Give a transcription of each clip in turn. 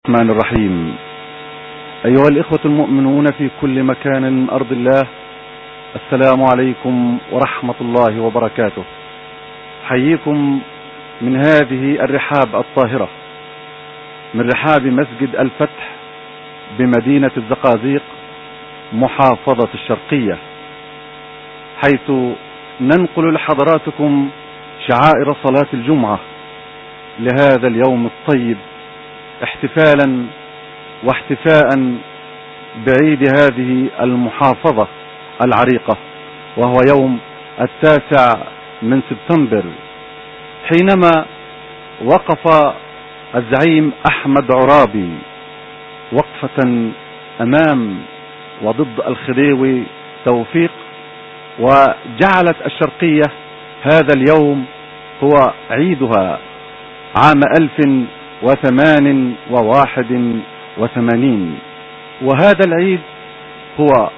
الرحمن الرحيم. أيها الإخوة المؤمنون في كل مكان من أرض الله، السلام عليكم ورحمة الله وبركاته. حييكم من هذه الرحاب الطاهرة، من رحاب مسجد الفتح بمدينة الزقازيق محافظة الشرقية، حيث ننقل لحضراتكم شعائر صلاة الجمعة لهذا اليوم الطيب، احتفالا واحتفاء بعيد هذه المحافظة العريقة، وهو يوم 9 من سبتمبر، حينما وقف الزعيم أحمد عرابي وقفة أمام وضد الخديوي توفيق، وجعلت الشرقية هذا اليوم هو عيدها عام 1881، وهذا العيد هو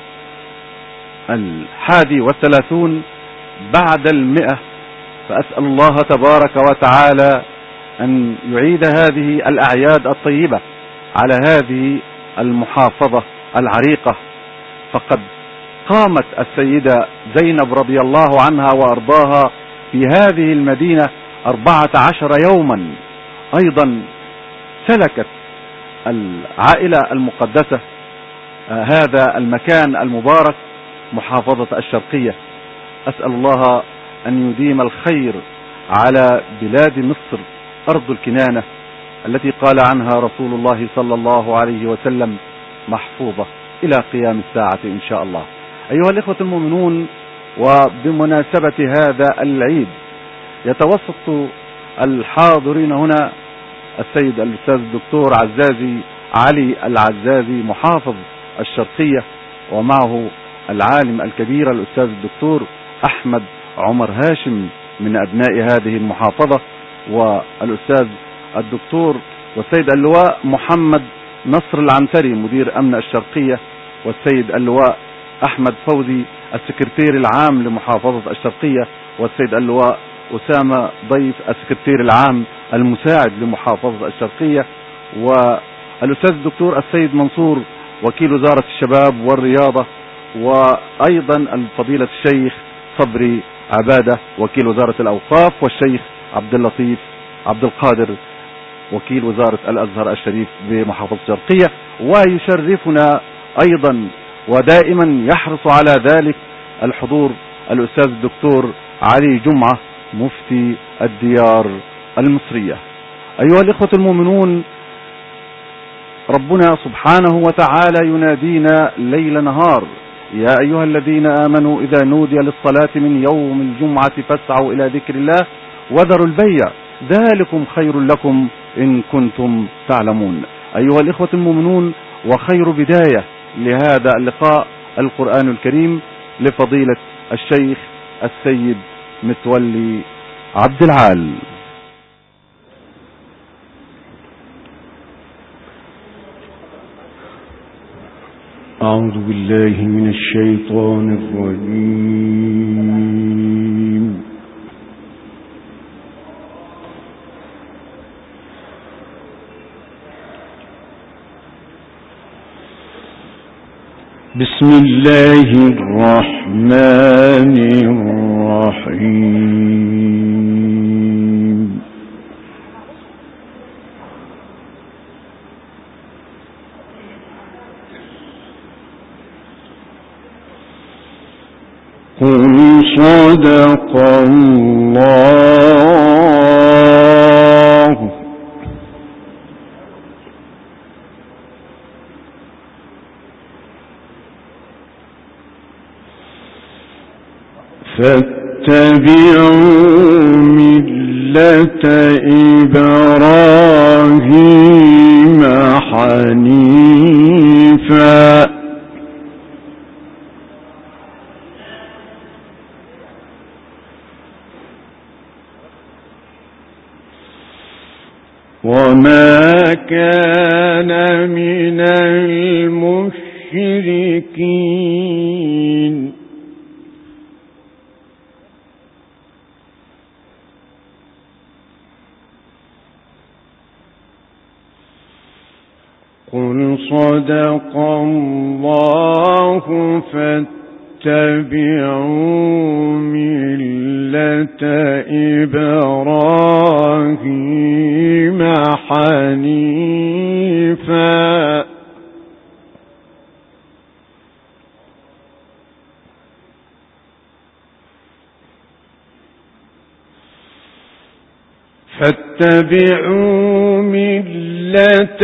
31 بعد 100. فأسأل الله تبارك وتعالى أن يعيد هذه الأعياد الطيبة على هذه المحافظة العريقة. فقد قامت السيدة زينب رضي الله عنها وأرضاها في هذه المدينة 14 يوما. أيضا سلكت العائلة المقدسة هذا المكان المبارك محافظة الشرقية. أسأل الله أن يديم الخير على بلاد مصر أرض الكنانة التي قال عنها رسول الله صلى الله عليه وسلم محفوظة إلى قيام الساعة إن شاء الله. أيها الإخوة المؤمنون، وبمناسبة هذا العيد يتوسط الحاضرين هنا السيد الأستاذ الدكتور عزازي علي العزازي محافظ الشرقية، ومعه العالم الكبير الأستاذ الدكتور أحمد عمر هاشم من أبناء هذه المحافظة، والأستاذ الدكتور والسيد اللواء محمد نصر العنتري مدير أمن الشرقية، والسيد اللواء أحمد فوزي السكرتير العام لمحافظة الشرقية، والسيد اللواء أسامة ضيف السكرتير العام المساعد لمحافظة الشرقية، والأستاذ الدكتور السيد منصور وكيل وزارة الشباب والرياضة، وأيضا الفضيلة الشيخ صبري عبادة وكيل وزارة الأوقاف، والشيخ عبد اللطيف عبد القادر وكيل وزارة الأزهر الشريف بمحافظة الشرقية. ويشرفنا أيضا ودائما يحرص على ذلك الحضور الأستاذ الدكتور علي جمعة مفتي الديار المصرية. أيها الإخوة المؤمنون، ربنا سبحانه وتعالى ينادينا ليل نهار: يا أيها الذين آمنوا إذا نودي للصلاة من يوم الجمعة فاسعوا إلى ذكر الله وذروا البيع ذلكم خير لكم إن كنتم تعلمون. أيها الإخوة المؤمنون، وخير بداية لهذا اللقاء القرآن الكريم لفضيلة الشيخ السيد متولي عبد العال. أعوذ بالله من الشيطان الرجيم. بسم الله الرحمن الرحيم. قل صدق الله فاتبعوا ملة إبراهيم حنيفا وما كان من المشركين. قل صدق الله فاتبعوا ملة إبراهيم حنيفا فاتبعوا ملة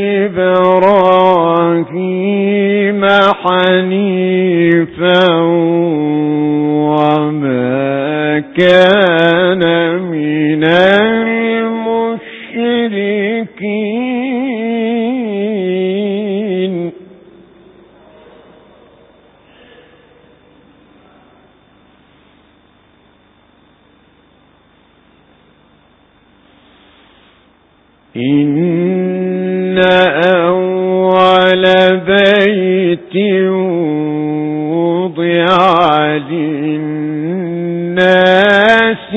إبراهيم حنيفا وما كان من المشركين إن أول بيت وضع للناس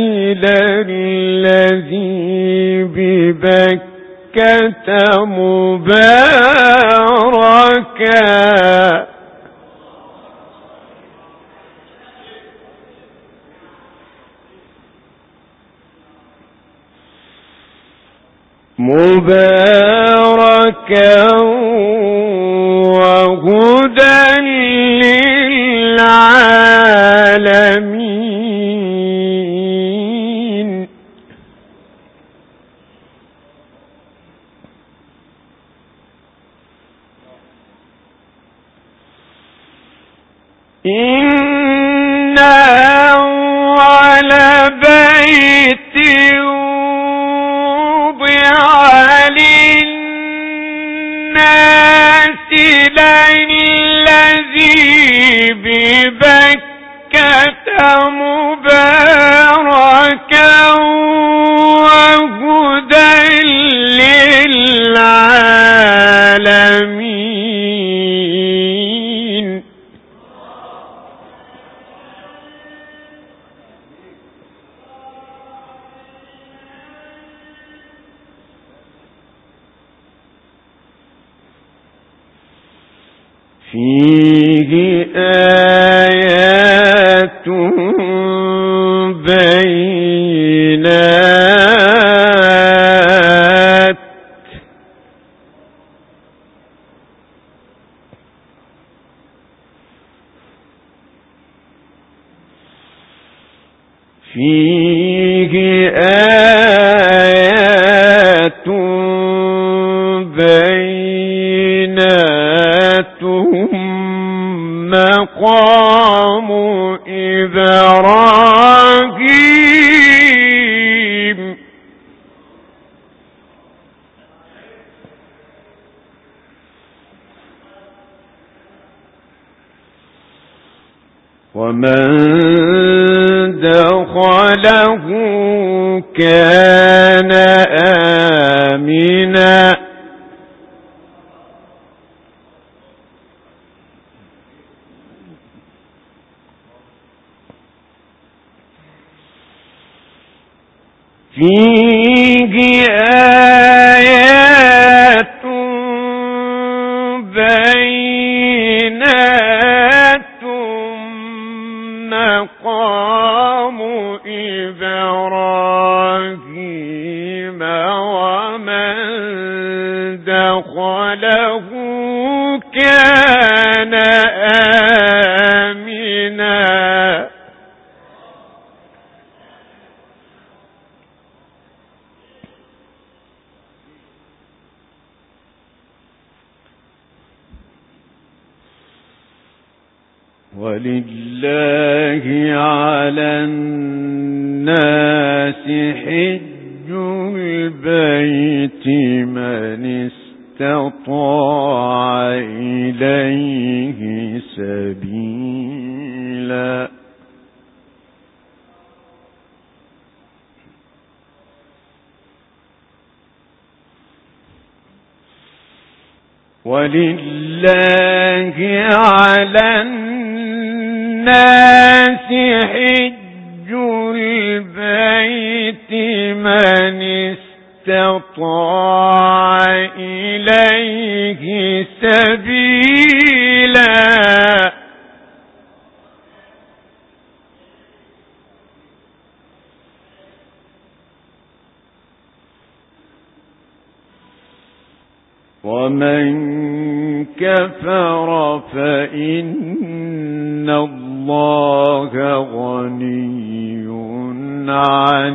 للذي ببكة مباركا وهدى للعالمين إن أول بيت للناس للذي ببكة مباركا وهدى للعالمين فيه آيات بينات فيه آيات بينات مقام إبراهيم ومن دخله كان آمنا فيه آيات بينات مقام إبراهيم ومن دخله كان آمنا ولله على الناس حج البيت من استطاع إليه سبيلا ولله على الناس حج البيت من استطاع إليه سبيلا. ومن كفر فإن الله غني عن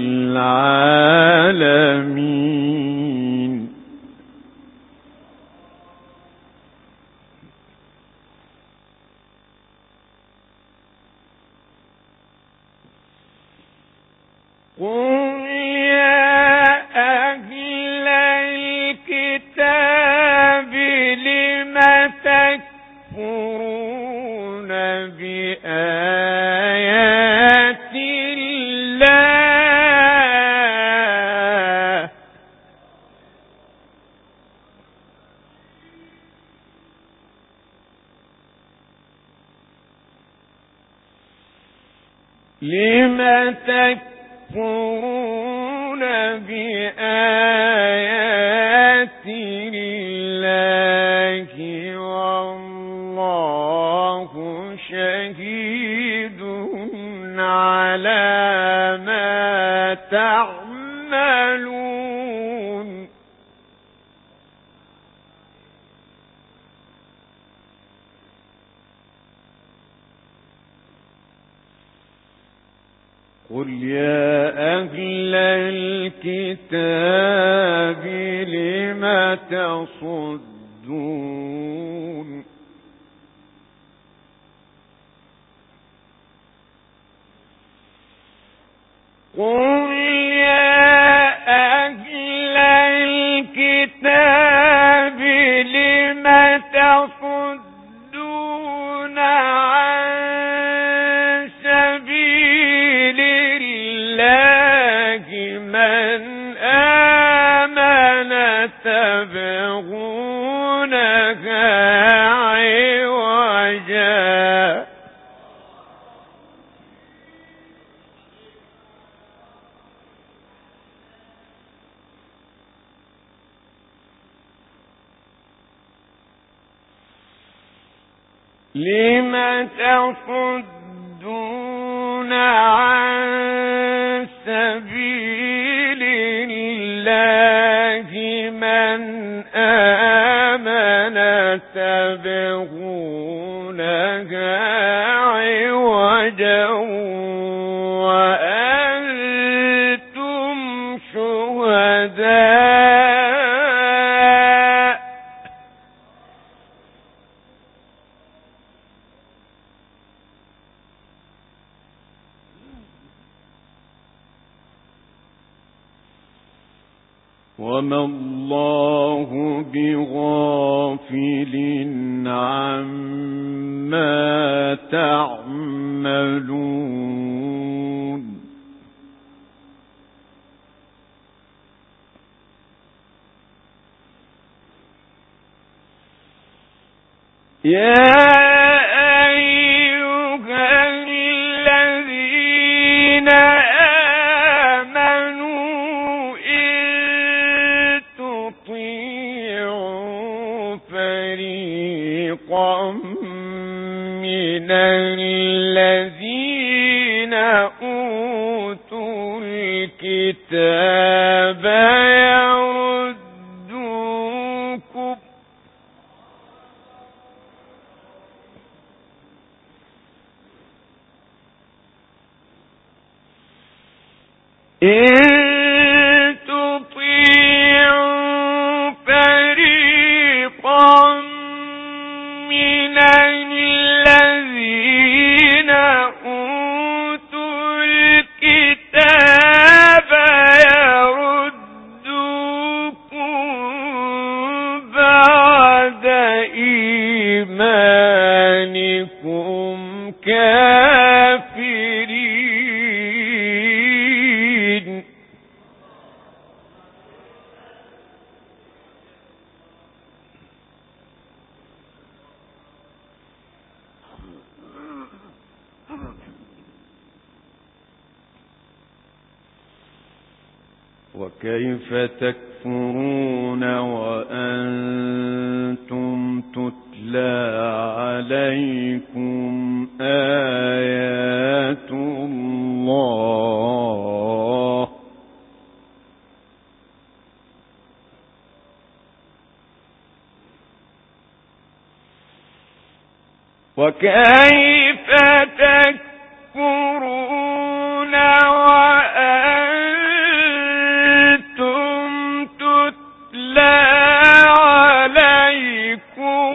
العالمين. قل يا أهل الكتاب لم تكفرون بآيات الله والله شهيد على ما تعملون. قل يا أهل الكتاب لم تصدون قل يا أهل الكتاب لم تصدون عن سبيل الله من آمن تبغونها عوجا لم تصدون عن سبيل الله من آمن تبغونها عوجا وأنتم شهداء وما الله بغافل عما تعملون. يا أيها الذين آمنوا إن تطيعوا فريقا من الذين أوتوا الكتاب إن تطيعوا فريقا من الذين أوتوا الكتاب يردوكم بعد إيمانكم كافرين. وكيف تكفرون تكفرون وأنتم تتلى عليكم آيات الله وكيف تكفرون وأنتم تتلى عليكم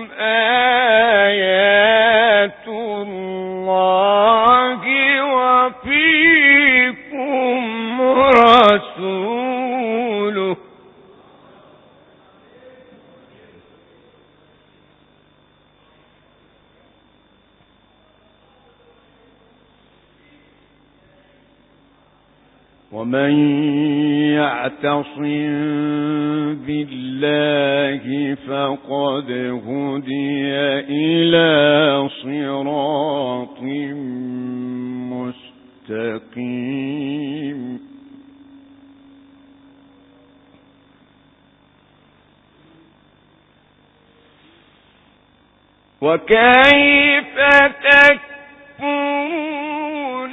آيات الله وفيكم رسوله ومن يعتصم بالله فقد هدي إلى صراط مستقيم وكيف تكفرون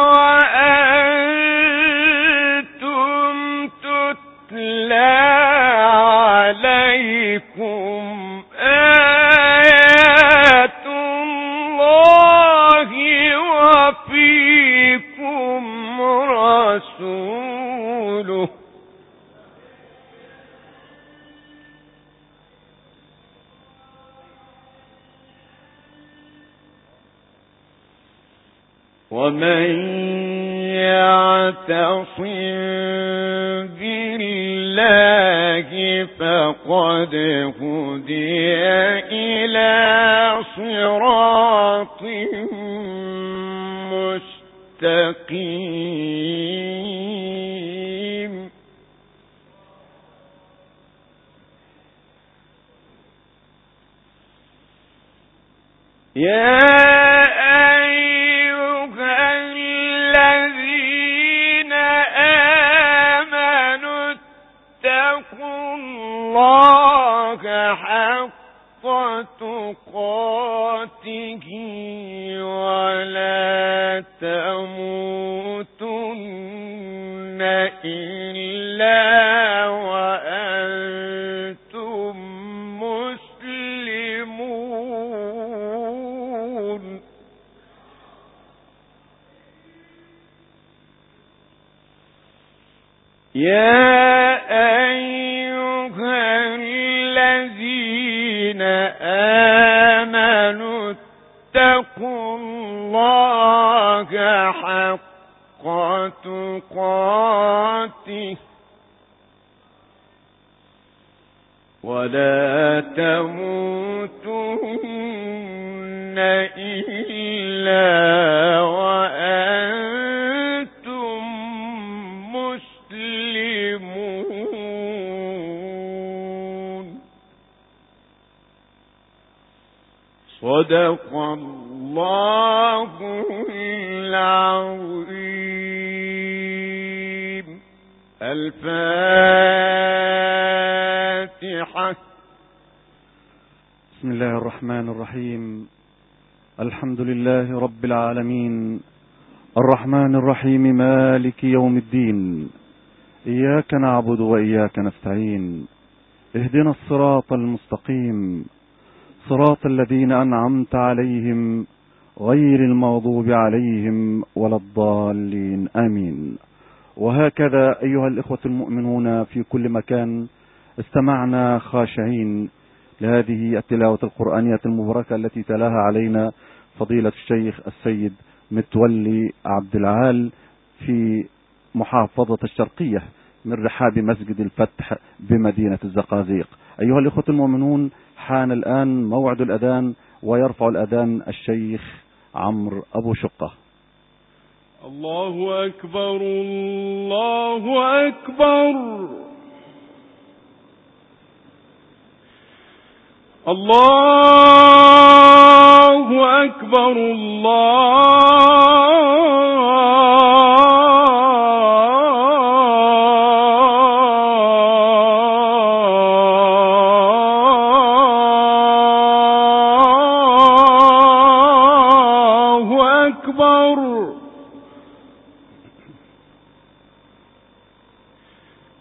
وأنتم تتلى عليكم آيات الله وفيكم رسوله ومن يعتصم بالله فقد هدي إلى صراط مستقيم يا الله حق تقاته ولا تموتن إلا وأنتم مسلمون يا الذين آمنوا اتقوا الله حق تقاته ولا تموتن إلا وأنتم مسلمون صدق الله العظيم. الفاتحة. بسم الله الرحمن الرحيم. الحمد لله رب العالمين، الرحمن الرحيم، مالك يوم الدين، إياك نعبد وإياك نستعين، اهدنا الصراط المستقيم، صراط الذين أنعمت عليهم غير المغضوب عليهم ولا الضالين، آمين. وهكذا أيها الإخوة المؤمنون في كل مكان، استمعنا خاشعين لهذه التلاوة القرآنية المباركة التي تلاها علينا فضيلة الشيخ السيد متولي عبد العال في محافظة الشرقية من رحاب مسجد الفتح بمدينة الزقازيق. أيها الإخوة المؤمنون، حان الآن موعد الأذان، ويرفع الأذان الشيخ عمرو أبو شقة. الله أكبر، الله أكبر، الله أكبر، الله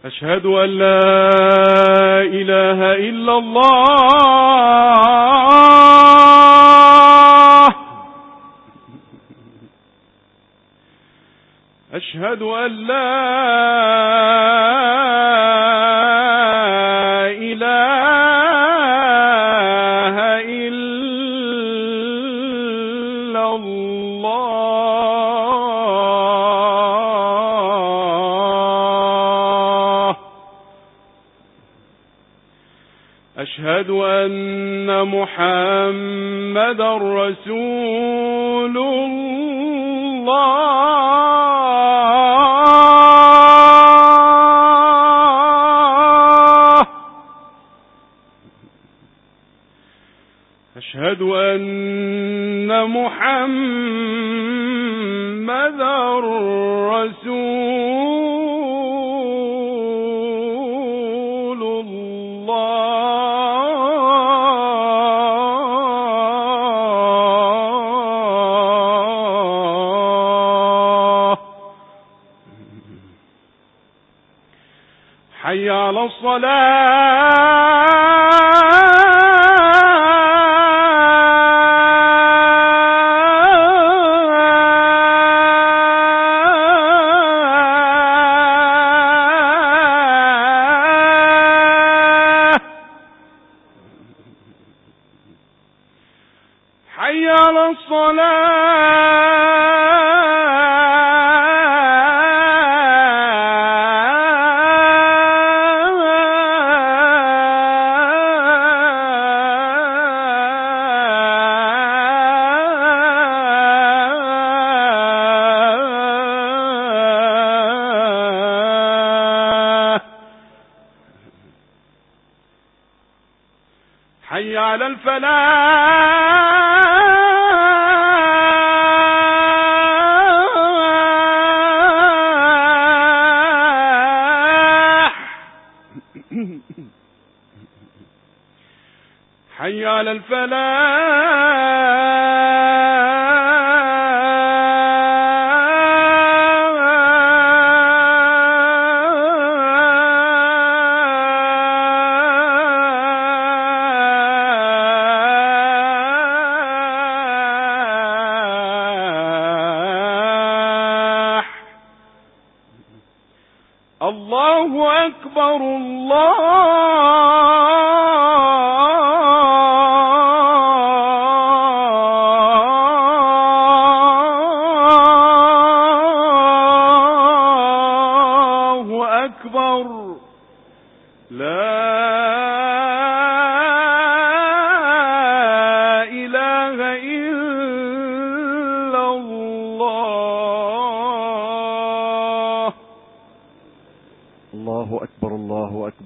أشهد أن لا إله إلا الله. أشهد أن لا إله إلا الله. أشهد أن محمدا رسول الله. أشهد أن محمدا رسول الله. حي على الصلاة. حي على الصلاة. حي على الفلاح. حي على الفلاح. الله أكبر الله أكبر. لا إله إلا الله. الله أكبر الله أكبر.